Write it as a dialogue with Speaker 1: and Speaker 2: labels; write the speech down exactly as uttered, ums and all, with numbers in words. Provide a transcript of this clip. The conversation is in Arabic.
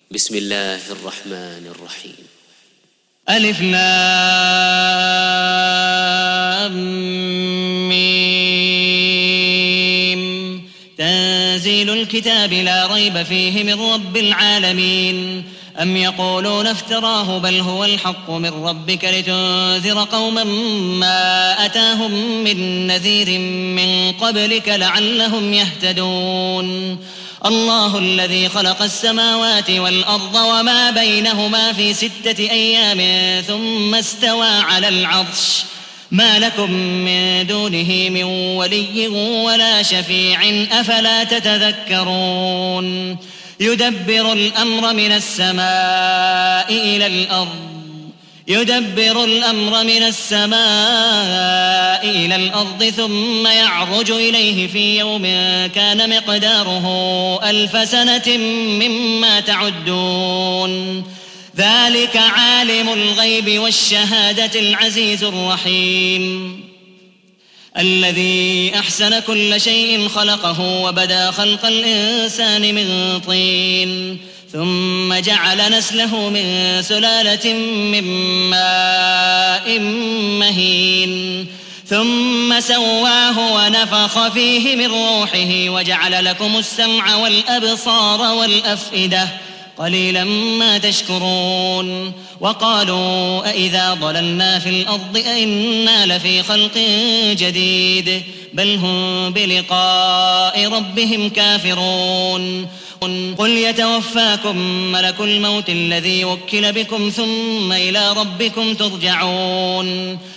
Speaker 1: بسم الله الرحمن الرحيم.
Speaker 2: ألف لام ميم. تنزيل الكتاب لا ريب فيه من رب العالمين. أم يقولون افتراه بل هو الحق من ربك لتنذر قوما ما أتاهم من نذير من قبلك لعلهم يهتدون. الله الذي خلق السماوات والأرض وما بينهما في ستة أيام ثم استوى على العرش ما لكم من دونه من ولي ولا شفيع أفلا تتذكرون. يدبر الأمر من السماء إلى الأرض يدبر الأمر من السماء إلى الأرض ثم يعرج إليه في يوم كان مقداره ألف سنة مما تعدون. ذلك عالم الغيب والشهادة العزيز الرحيم الذي أحسن كل شيء خلقه وبدأ خلق الإنسان من طين ثم جعل نسله من سلالة من ماء مهين ثم سواه ونفخ فيه من روحه وجعل لكم السمع والأبصار والأفئدة قليلا ما تشكرون. وقالوا أإذا ضللنا في الأرض أإنا لفي خلق جديد بل هم بلقاء ربهم كافرون. قل يتوفاكم ملك الموت الذي وكل بكم ثم إلى ربكم ترجعون.